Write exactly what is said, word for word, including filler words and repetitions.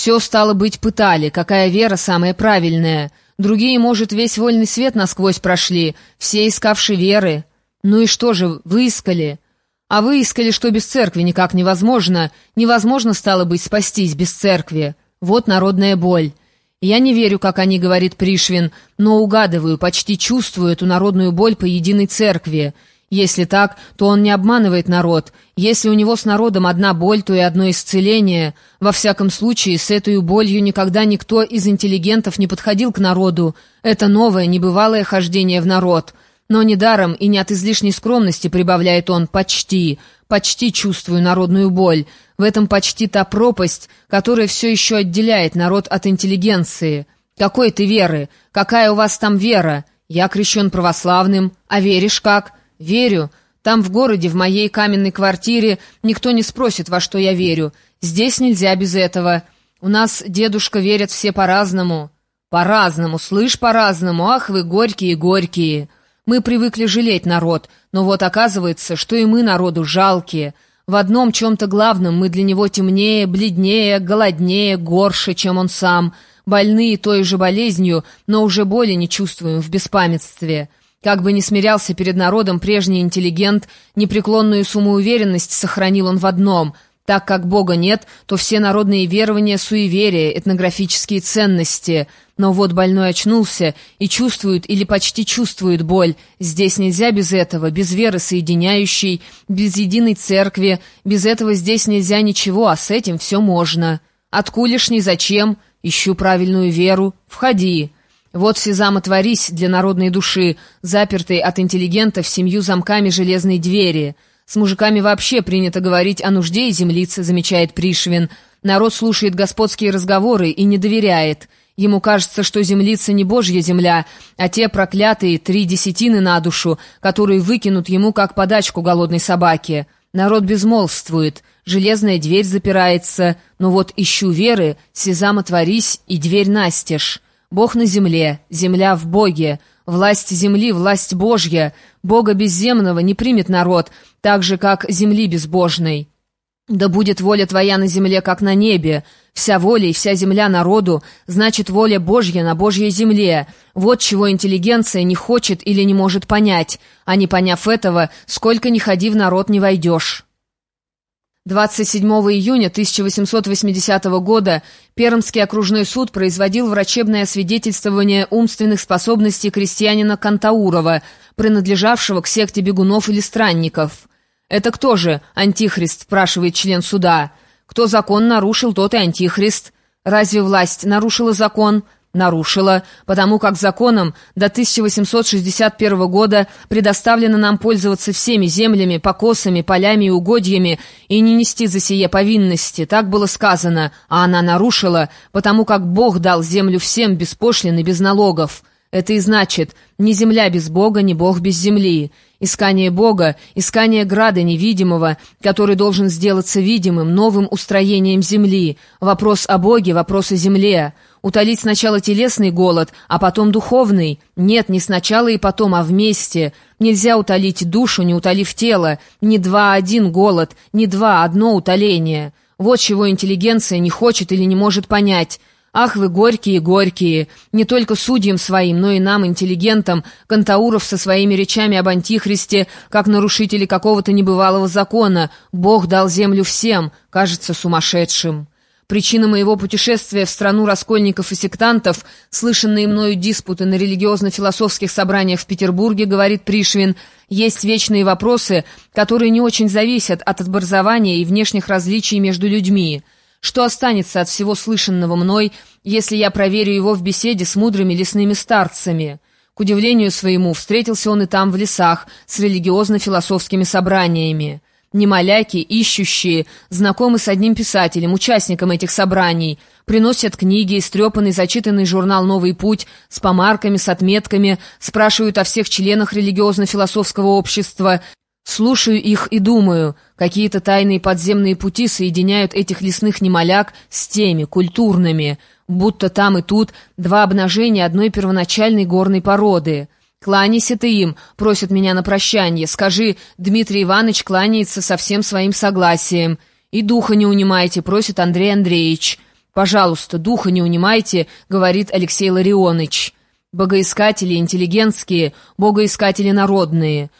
Все, стало быть, пытали, какая вера самая правильная. Другие, может, весь вольный свет насквозь прошли, все искавши веры. Ну и что же, выискали? А выискали, что без церкви никак невозможно. Невозможно, стало быть, спастись без церкви. Вот народная боль. Я не верю, как они, говорит Пришвин, но угадываю, почти чувствую эту народную боль по единой церкви. Если так, то он не обманывает народ. Если у него с народом одна боль, то и одно исцеление. Во всяком случае, с этой болью никогда никто из интеллигентов не подходил к народу. Это новое, небывалое хождение в народ. Но недаром и не от излишней скромности, прибавляет он, почти, почти чувствую народную боль. В этом почти та пропасть, которая все еще отделяет народ от интеллигенции. Какой ты веры? Какая у вас там вера? Я крещен православным. А веришь как? Верю. Там в городе, в моей каменной квартире, никто не спросит, во что я верю. Здесь нельзя без этого. У нас, дедушка, верят все по-разному. По-разному, слышь, по-разному. Ах вы горькие-горькие. Мы привыкли жалеть народ, но вот оказывается, что и мы народу жалкие. В одном чем-то главном мы для него темнее, бледнее, голоднее, горше, чем он сам. Больные той же болезнью, но уже боли не чувствуем в беспамятстве. Как бы ни смирялся перед народом прежний интеллигент, непреклонную самоуверенность сохранил он в одном. Так как Бога нет, то все народные верования — суеверия, этнографические ценности. Но вот больной очнулся и чувствует или почти чувствует боль. Здесь нельзя без этого, без веры соединяющей, без единой церкви. Без этого здесь нельзя ничего, а с этим все можно. Откулешний зачем? Ищу правильную веру. Входи. Вот сезам отворись для народной души, запертой от интеллигентов семью замками железной двери. С мужиками вообще принято говорить о нужде и землице, замечает Пришвин. Народ слушает господские разговоры и не доверяет. Ему кажется, что землица не божья земля, а те проклятые три десятины на душу, которые выкинут ему как подачку голодной собаке. Народ безмолвствует, железная дверь запирается, но вот ищу веры, сезам отворись и дверь настежь. Бог на земле, земля в Боге. Власть земли, власть Божья. Бога безземного не примет народ, так же, как земли безбожной. Да будет воля твоя на земле, как на небе. Вся воля и вся земля народу, значит, воля Божья на Божьей земле. Вот чего интеллигенция не хочет или не может понять. А не поняв этого, сколько ни ходи в народ не войдешь. двадцать седьмого июня тысяча восемьсот восьмидесятого года Пермский окружной суд производил врачебное освидетельствование умственных способностей крестьянина Кантаурова, принадлежавшего к секте бегунов или странников. «Это кто же, антихрист?» — спрашивает член суда. «Кто закон нарушил, тот и антихрист. Разве власть нарушила закон?» Нарушила, потому как законом до тысяча восемьсот шестьдесят первого года предоставлено нам пользоваться всеми землями, покосами, полями и угодьями и не нести за сие повинности. Так было сказано, а она нарушила, потому как Бог дал землю всем без пошлин и без налогов. Это и значит, ни земля без Бога, ни Бог без земли. Искание Бога, искание града невидимого, который должен сделаться видимым, новым устроением земли. Вопрос о Боге, вопрос о земле. Утолить сначала телесный голод, а потом духовный. Нет, не сначала и потом, а вместе. Нельзя утолить душу, не утолив тело. Не два, а один голод, не два, а одно утоление. Вот чего интеллигенция не хочет или не может понять. Ах вы горькие-горькие! Не только судьям своим, но и нам, интеллигентам, Кантауров со своими речами об антихристе, как нарушители какого-то небывалого закона. Бог дал землю всем, кажется сумасшедшим. Причина моего путешествия в страну раскольников и сектантов, слышанные мною диспуты на религиозно-философских собраниях в Петербурге, говорит Пришвин, есть вечные вопросы, которые не очень зависят от образования и внешних различий между людьми. Что останется от всего слышанного мной, если я проверю его в беседе с мудрыми лесными старцами? К удивлению своему, встретился он и там в лесах с религиозно-философскими собраниями. Немоляки, ищущие, знакомы с одним писателем, участником этих собраний, приносят книги, истрепанный, зачитанный журнал «Новый путь» с помарками, с отметками, спрашивают о всех членах религиозно-философского общества. Слушаю их и думаю, какие-то тайные подземные пути соединяют этих лесных немоляк с теми, культурными, будто там и тут два обнажения одной первоначальной горной породы. «Кланяйся ты им», — просят меня на прощанье, «скажи, Дмитрий Иванович кланяется со всем своим согласием». «И духа не унимайте», — просит Андрей Андреевич. «Пожалуйста, духа не унимайте», — говорит Алексей Ларионыч. «Богоискатели интеллигентские, богоискатели народные.